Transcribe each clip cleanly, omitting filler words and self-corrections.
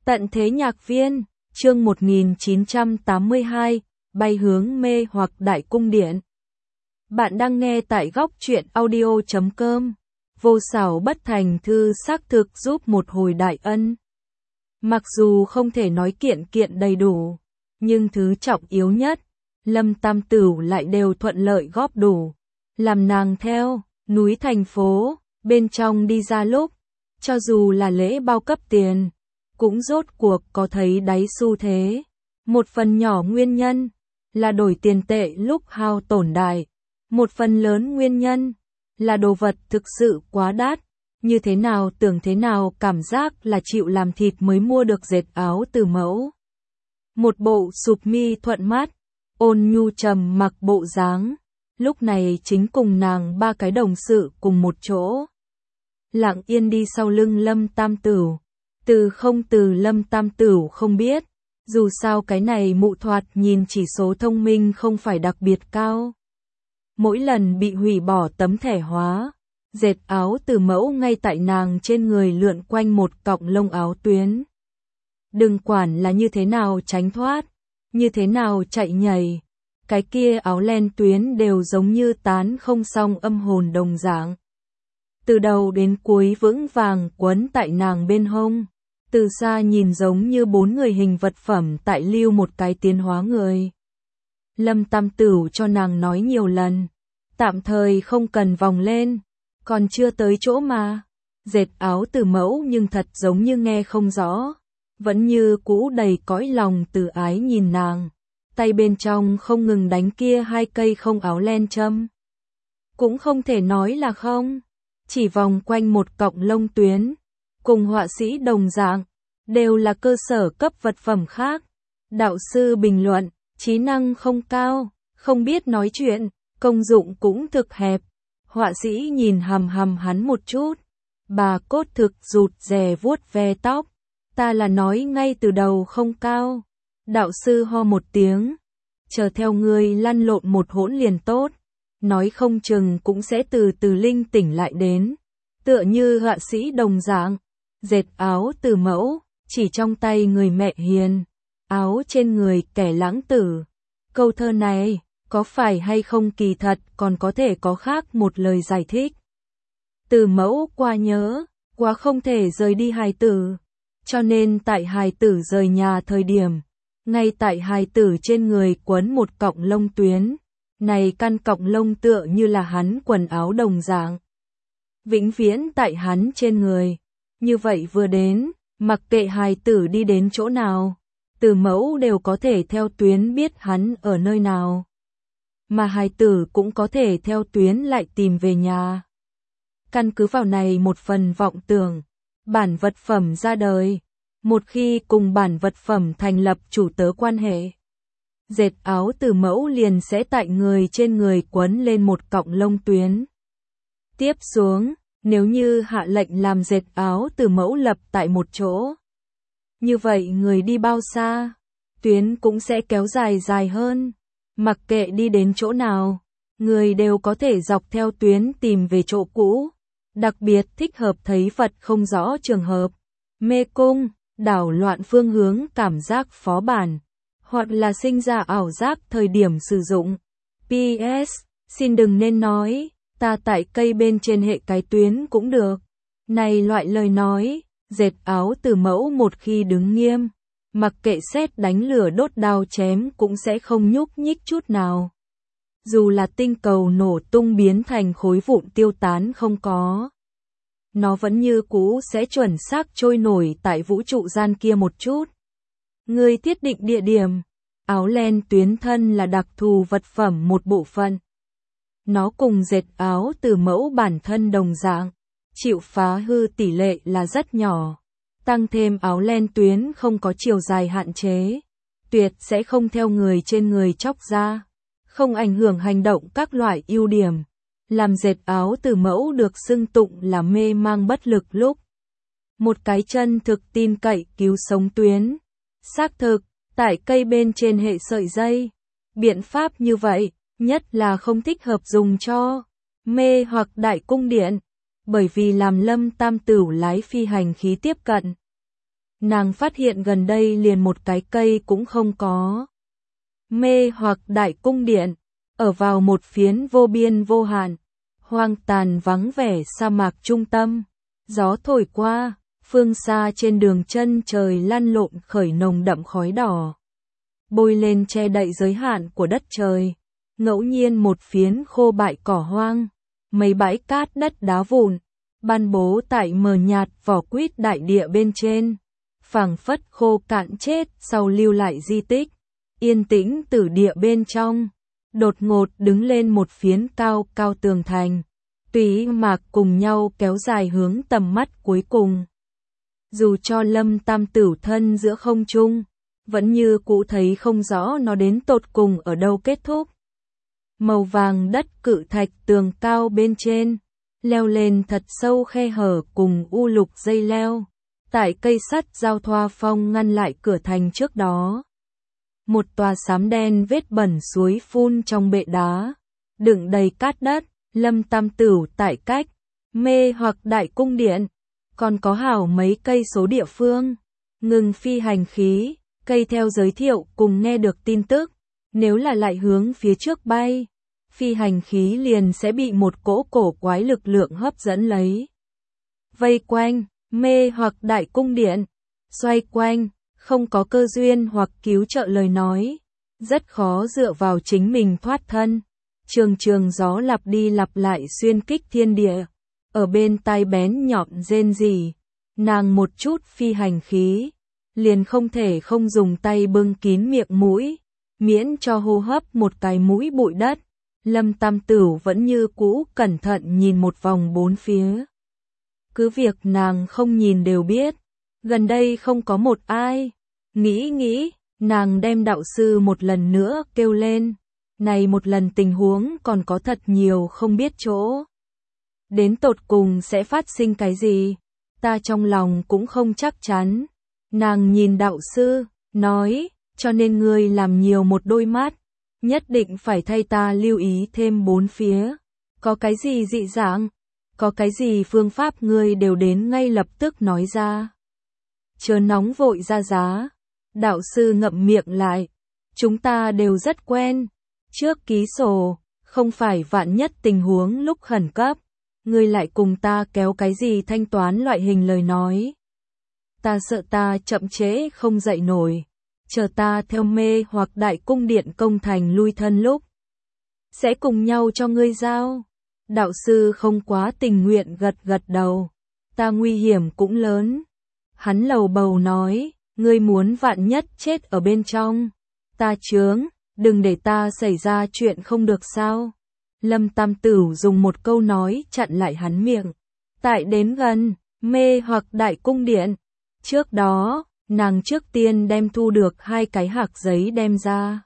Tận thế nhạc viên, chương 1982, bay hướng mê hoặc Đại Cung Điện. Bạn đang nghe tại góc truyện audio.com. Vô xảo bất thành thư xác thực giúp một hồi đại ân. Mặc dù không thể nói kiện kiện đầy đủ, nhưng thứ trọng yếu nhất, Lâm Tam Tửu lại đều thuận lợi góp đủ. Làm nàng theo, núi thành phố, bên trong đi ra lúc, cho dù là lễ bao cấp tiền, cũng rốt cuộc có thấy đáy xu thế. Một phần nhỏ nguyên nhân là đổi tiền tệ lúc hao tổn đại, một phần lớn nguyên nhân là đồ vật thực sự quá đắt, như thế nào tưởng thế nào cảm giác là chịu làm thịt mới mua được dệt áo từ mẫu. Một bộ sụp mi thuận mắt, ôn nhu trầm mặc bộ dáng, lúc này chính cùng nàng ba cái đồng sự cùng một chỗ. Lặng yên đi sau lưng Lâm Tam Tửu. Từ Lâm Tam Tửu không biết, dù sao cái này mụ thoạt nhìn chỉ số thông minh không phải đặc biệt cao. Mỗi lần bị hủy bỏ tấm thẻ hóa, dệt áo từ mẫu ngay tại nàng trên người lượn quanh một cọng lông áo tuyến. Đừng quản là như thế nào tránh thoát, như thế nào chạy nhảy, cái kia áo len tuyến đều giống như tán không xong âm hồn đồng dạng. Từ đầu đến cuối vững vàng quấn tại nàng bên hông. Từ xa nhìn giống như bốn người hình vật phẩm tại lưu một cái tiến hóa người. Lâm Tam Tửu cho nàng nói nhiều lần, tạm thời không cần vòng lên, còn chưa tới chỗ mà. Dệt áo từ mẫu nhưng thật giống như nghe không rõ, vẫn như cũ đầy cõi lòng từ ái nhìn nàng, tay bên trong không ngừng đánh kia hai cây không áo len châm. Cũng không thể nói là không, chỉ vòng quanh một cọng lông tuyến. Cùng họa sĩ đồng dạng, đều là cơ sở cấp vật phẩm khác. Đạo sư bình luận, trí năng không cao, không biết nói chuyện, công dụng cũng thực hẹp. Họa sĩ nhìn hằm hắn một chút, bà cốt thực rụt rè vuốt ve tóc, ta là nói ngay từ đầu không cao. Đạo sư ho một tiếng, chờ theo ngươi lăn lộn một hỗn liền tốt, nói không chừng cũng sẽ từ từ linh tỉnh lại đến. Tựa như họa sĩ đồng dạng. Dệt áo từ mẫu, chỉ trong tay người mẹ hiền, áo trên người kẻ lãng tử. Câu thơ này, có phải hay không kỳ thật còn có thể có khác một lời giải thích. Từ mẫu quá nhớ, quá không thể rời đi hài tử, cho nên tại hài tử rời nhà thời điểm, ngay tại hài tử trên người quấn một cọng lông tuyến, này căn cọng lông tựa như là hắn quần áo đồng dạng. Vĩnh viễn tại hắn trên người. Như vậy vừa đến, mặc kệ hài tử đi đến chỗ nào, từ mẫu đều có thể theo tuyến biết hắn ở nơi nào. Mà hài tử cũng có thể theo tuyến lại tìm về nhà. Căn cứ vào này một phần vọng tưởng, bản vật phẩm ra đời. Một khi cùng bản vật phẩm thành lập chủ tớ quan hệ, dệt áo từ mẫu liền sẽ tại người trên người quấn lên một cọng lông tuyến. Tiếp xuống, nếu như hạ lệnh làm dệt áo từ mẫu lập tại một chỗ, như vậy người đi bao xa, tuyến cũng sẽ kéo dài hơn. Mặc kệ đi đến chỗ nào, người đều có thể dọc theo tuyến tìm về chỗ cũ. Đặc biệt thích hợp thấy vật không rõ trường hợp, mê cung, đảo loạn phương hướng cảm giác phó bản, hoặc là sinh ra ảo giác thời điểm sử dụng. PS, xin đừng nên nói, ta tại cây bên trên hệ cái tuyến cũng được. Này loại lời nói, dệt áo từ mẫu một khi đứng nghiêm, mặc kệ sét đánh lửa đốt đao chém cũng sẽ không nhúc nhích chút nào. Dù là tinh cầu nổ tung biến thành khối vụn tiêu tán không có, nó vẫn như cũ sẽ chuẩn xác trôi nổi tại vũ trụ gian kia một chút. Người thiết định địa điểm, áo len tuyến thân là đặc thù vật phẩm một bộ phận. Nó cùng dệt áo từ mẫu bản thân đồng dạng, chịu phá hư tỷ lệ là rất nhỏ. Tăng thêm áo len tuyến không có chiều dài hạn chế, tuyệt sẽ không theo người trên người chóc ra, không ảnh hưởng hành động các loại ưu điểm. Làm dệt áo từ mẫu được xưng tụng là mê mang bất lực lúc. Một cái chân thực tin cậy cứu sống tuyến. Xác thực, tại cây bên trên hệ sợi dây. Biện pháp như vậy, nhất là không thích hợp dùng cho mê hoặc Đại Cung Điện, bởi vì làm Lâm Tam Tửu lái phi hành khí tiếp cận. nàng phát hiện gần đây liền một cái cây cũng không có. Mê hoặc đại cung điện, ở vào một phiến vô biên vô hạn, hoang tàn vắng vẻ sa mạc trung tâm. Gió thổi qua, phương xa trên đường chân trời lăn lộn khởi nồng đậm khói đỏ, bôi lên che đậy giới hạn của đất trời. Ngẫu nhiên một phiến khô bại cỏ hoang, mấy bãi cát đất đá vụn, ban bố tại mờ nhạt vỏ quýt đại địa bên trên, phảng phất khô cạn chết sau lưu lại di tích. Yên tĩnh tử địa bên trong, đột ngột đứng lên một phiến cao cao tường thành, tùy mạc cùng nhau kéo dài hướng tầm mắt cuối cùng. Dù cho Lâm Tam Tửu thân giữa không trung, vẫn như cũ thấy không rõ nó đến tột cùng ở đâu kết thúc. Màu vàng đất cự thạch tường cao bên trên, leo lên thật sâu khe hở cùng u lục dây leo, tại cây sắt giao thoa phong ngăn lại cửa thành trước đó. Một tòa xám đen vết bẩn suối phun trong bệ đá, đựng đầy cát đất. Lâm Tam Tửu tại cách mê hoặc đại cung điện, còn có hảo mấy cây số địa phương, ngừng phi hành khí, cây theo giới thiệu cùng nghe được tin tức, nếu là lại hướng phía trước bay, phi hành khí liền sẽ bị một cỗ cổ quái lực lượng hấp dẫn lấy. Vây quanh, mê hoặc đại cung điện, xoay quanh, không có cơ duyên hoặc cứu trợ lời nói, rất khó dựa vào chính mình thoát thân. Trường trường gió lặp đi lặp lại xuyên kích thiên địa, ở bên tai bén nhọn rên rỉ, nàng một chút phi hành khí, liền không thể không dùng tay bưng kín miệng mũi, miễn cho hô hấp một cái mũi bụi đất. Lâm Tam Tửu vẫn như cũ cẩn thận nhìn một vòng bốn phía. Cứ việc nàng không nhìn đều biết, gần đây không có một ai. Nghĩ, nàng đem đạo sư một lần nữa kêu lên. Này một lần tình huống còn có thật nhiều không biết chỗ. Đến tột cùng sẽ phát sinh cái gì? Ta trong lòng cũng không chắc chắn. Nàng nhìn đạo sư, nói, cho nên ngươi làm nhiều một đôi mắt. Nhất định phải thay ta lưu ý thêm bốn phía. Có cái gì dị dạng? Có cái gì phương pháp ngươi đều đến ngay lập tức nói ra. Chớ nóng vội ra giá. Đạo sư ngậm miệng lại. Chúng ta đều rất quen. Trước ký sổ, không phải vạn nhất tình huống lúc khẩn cấp, ngươi lại cùng ta kéo cái gì thanh toán loại hình lời nói. Ta sợ ta chậm trễ không dậy nổi, chờ ta theo mê hoặc đại cung điện công thành lui thân lúc, sẽ cùng nhau cho ngươi giao. Đạo sư không quá tình nguyện gật gật đầu, ta nguy hiểm cũng lớn. Hắn lầu bầu nói, ngươi muốn vạn nhất chết ở bên trong, ta chướng. Đừng để ta xảy ra chuyện không được sao. Lâm Tam Tửu dùng một câu nói chặn lại hắn miệng. Tại đến gần, mê hoặc đại cung điện. Trước đó, nàng trước tiên đem thu được 2 cái hạc giấy đem ra.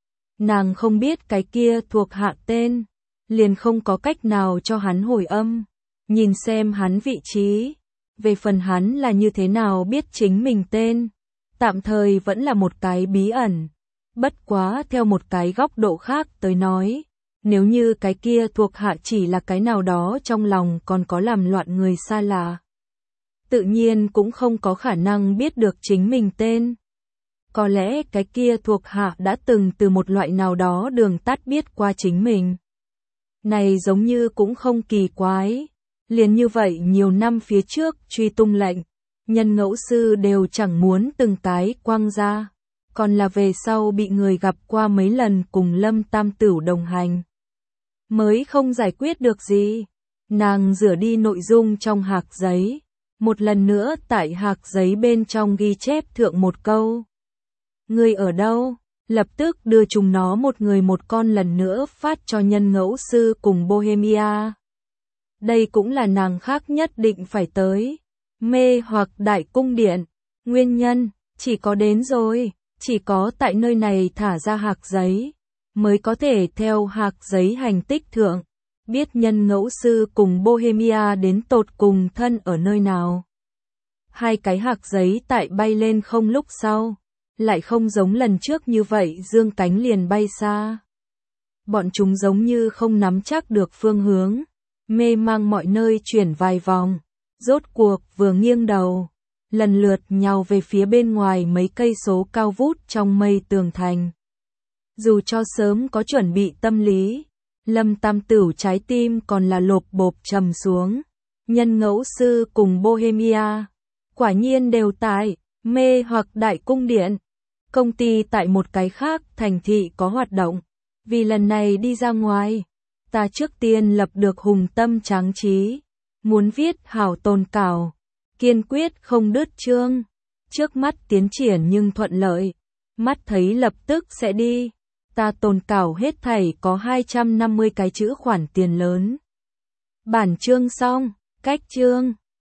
Nàng không biết cái kia thuộc hạ tên, liền không có cách nào cho hắn hồi âm. Nhìn xem hắn vị trí. Về phần hắn là như thế nào biết chính mình tên. Tạm thời vẫn là một cái bí ẩn. Bất quá theo một cái góc độ khác tới nói, nếu như cái kia thuộc hạ chỉ là cái nào đó trong lòng còn có làm loạn người xa lạ, tự nhiên cũng không có khả năng biết được chính mình tên. Có lẽ cái kia thuộc hạ đã từng từ một loại nào đó đường tắt biết qua chính mình. Này giống như cũng không kỳ quái, liền như vậy nhiều năm phía trước truy tung lệnh, nhân ngẫu sư đều chẳng muốn từng cái quăng ra. Còn là về sau bị người gặp qua mấy lần cùng Lâm Tam Tửu đồng hành, mới không giải quyết được gì. Nàng rửa đi nội dung trong hạc giấy, một lần nữa tại hạc giấy bên trong ghi chép thượng một câu. Ngươi ở đâu? Lập tức đưa chúng nó một người một con lần nữa phát cho nhân ngẫu sư cùng Bohemia. Đây cũng là nàng khác nhất định phải tới. Mê hoặc đại cung điện, nguyên nhân, chỉ có đến rồi. Chỉ có tại nơi này thả ra hạc giấy, mới có thể theo hạc giấy hành tích thượng, biết nhân ngẫu sư cùng Bohemia đến tột cùng thân ở nơi nào. 2 cái hạc giấy tại bay lên không lúc sau, lại không giống lần trước như vậy dương cánh liền bay xa. Bọn chúng giống như không nắm chắc được phương hướng, mê mang mọi nơi chuyển vài vòng, rốt cuộc vừa nghiêng đầu, lần lượt nhào về phía bên ngoài mấy cây số cao vút trong mây tường thành. Dù cho sớm có chuẩn bị tâm lý, Lâm Tam Tửu trái tim còn là lộp bộp trầm xuống. Nhân Ngẫu Sư cùng Bohemia, quả nhiên đều tại Mê hoặc Đại Cung Điện. Công ty tại một cái khác thành thị có hoạt động. Vì lần này đi ra ngoài, ta trước tiên lập được hùng tâm tráng trí, muốn viết hảo tồn cảo, kiên quyết không đứt chương. Trước mắt tiến triển nhưng thuận lợi, mắt thấy lập tức sẽ đi. Ta tồn cảo hết thảy có 250 cái chữ khoản tiền lớn. Bản chương xong, cách chương.